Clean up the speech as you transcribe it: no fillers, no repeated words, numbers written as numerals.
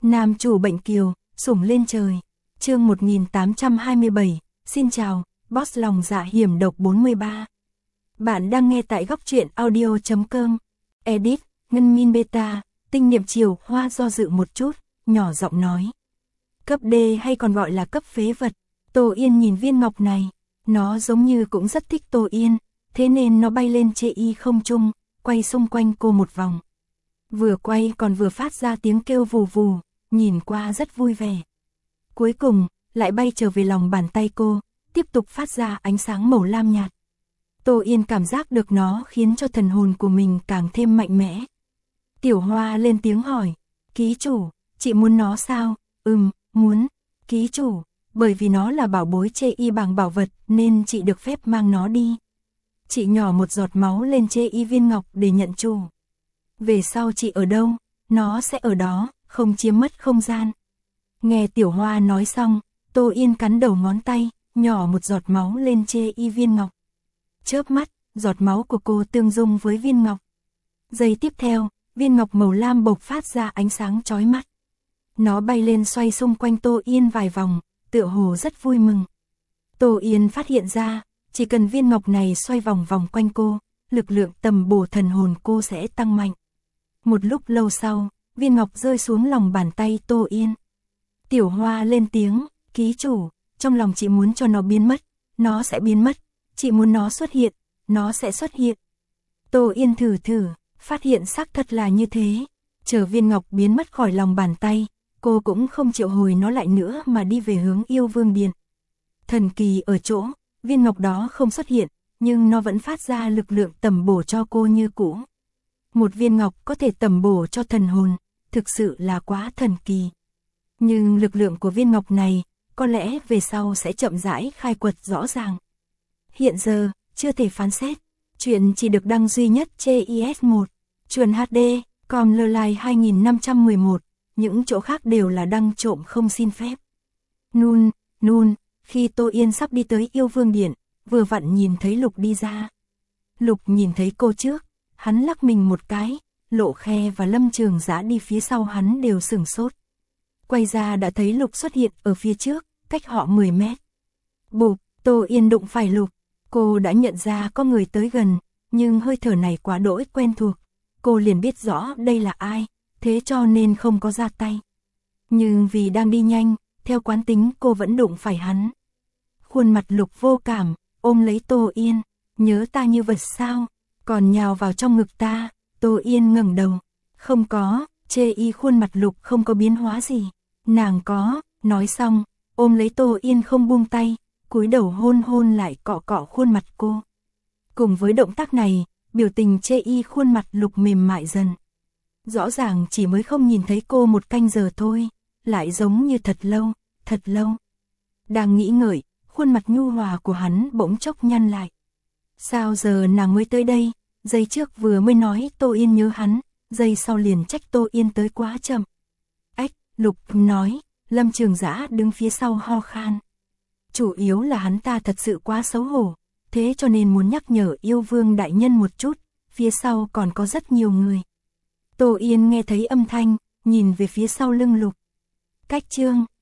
Nam chủ bệnh kiều, sủng lên trời. Chương 1827, xin chào, boss lòng dạ hiểm độc 43. Bạn đang nghe tại góc truyện audio.com. Edit, Ngân Min Beta, tinh niệm chiều hoa do dự một chút, nhỏ giọng nói. Cấp D hay còn gọi là cấp phế vật. Tô Yên nhìn viên ngọc này, nó giống như cũng rất thích Tô Yên, thế nên nó bay lên chê y không trung, quay xung quanh cô một vòng. Vừa quay còn vừa phát ra tiếng kêu vù vù, nhìn qua rất vui vẻ. Cuối cùng, lại bay trở về lòng bàn tay cô, tiếp tục phát ra ánh sáng màu lam nhạt. Tô Yên cảm giác được nó khiến cho thần hồn của mình càng thêm mạnh mẽ. Tiểu Hoa lên tiếng hỏi, ký chủ, chị muốn nó sao? Muốn, ký chủ, bởi vì nó là bảo bối chê y bảng bảo vật nên chị được phép mang nó đi. Chị nhỏ một giọt máu lên chê y viên ngọc để nhận chủ. Về sau chị ở đâu, nó sẽ ở đó, không chiếm mất không gian. Nghe Tiểu Hoa nói xong, Tô Yên cắn đầu ngón tay, nhỏ một giọt máu lên chê y viên ngọc. Chớp mắt, giọt máu của cô tương dung với viên ngọc. Giây tiếp theo, viên ngọc màu lam bộc phát ra ánh sáng chói mắt. Nó bay lên xoay xung quanh Tô Yên vài vòng, tựa hồ rất vui mừng. Tô Yên phát hiện ra, chỉ cần viên ngọc này xoay vòng vòng quanh cô, lực lượng tầm bổ thần hồn cô sẽ tăng mạnh. Một lúc lâu sau, viên ngọc rơi xuống lòng bàn tay Tô Yên. Tiểu Hoa lên tiếng, ký chủ, trong lòng chị muốn cho nó biến mất, nó sẽ biến mất. Chị muốn nó xuất hiện, nó sẽ xuất hiện. Tô Yên thử, phát hiện xác thật là như thế. Chờ viên ngọc biến mất khỏi lòng bàn tay, cô cũng không triệu hồi nó lại nữa mà đi về hướng Yêu Vương Điện. Thần kỳ ở chỗ, viên ngọc đó không xuất hiện, nhưng nó vẫn phát ra lực lượng tầm bổ cho cô như cũ. Một viên ngọc có thể tầm bổ cho thần hồn, thực sự là quá thần kỳ. Nhưng lực lượng của viên ngọc này, có lẽ về sau sẽ chậm rãi khai quật rõ ràng. Hiện giờ, chưa thể phán xét. Chuyện chỉ được đăng duy nhất trên IS1, Truyện HD, com Lơ 2511, những chỗ khác đều là đăng trộm không xin phép. Nun, khi Tô Yên sắp đi tới Yêu Vương Điện, vừa vặn nhìn thấy Lục đi ra. Lục nhìn thấy cô trước, hắn lắc mình một cái, Lộ Khe và Lâm Trường Giã đi phía sau hắn đều sửng sốt. Quay ra đã thấy Lục xuất hiện ở phía trước, cách họ 10 mét. Bụp, Tô Yên đụng phải Lục. Cô đã nhận ra có người tới gần, nhưng hơi thở này quá đỗi quen thuộc. Cô liền biết rõ đây là ai, thế cho nên không có ra tay. Nhưng vì đang đi nhanh, theo quán tính cô vẫn đụng phải hắn. Khuôn mặt Lục vô cảm, ôm lấy Tô Yên, nhớ ta như vật sao, còn nhào vào trong ngực ta. Tô Yên ngẩng đầu, không có, chê y khuôn mặt Lục không có biến hóa gì. Nàng có, nói xong, ôm lấy Tô Yên không buông tay, cúi đầu hôn lại cọ cọ khuôn mặt cô. Cùng với động tác này, biểu tình chê y khuôn mặt Lục mềm mại dần. Rõ ràng chỉ mới không nhìn thấy cô một canh giờ thôi, lại giống như thật lâu. Đang nghĩ ngợi, khuôn mặt nhu hòa của hắn bỗng chốc nhăn lại. Sao giờ nàng mới tới đây? Giây trước vừa mới nói Tô Yên nhớ hắn, giây sau liền trách Tô Yên tới quá chậm. Ách, Lục nói, Lâm Trường Giã đứng phía sau ho khan. Chủ yếu là hắn ta thật sự quá xấu hổ, thế cho nên muốn nhắc nhở Yêu Vương đại nhân một chút, phía sau còn có rất nhiều người. Tô Yên nghe thấy âm thanh, nhìn về phía sau lưng Lục. Cách chương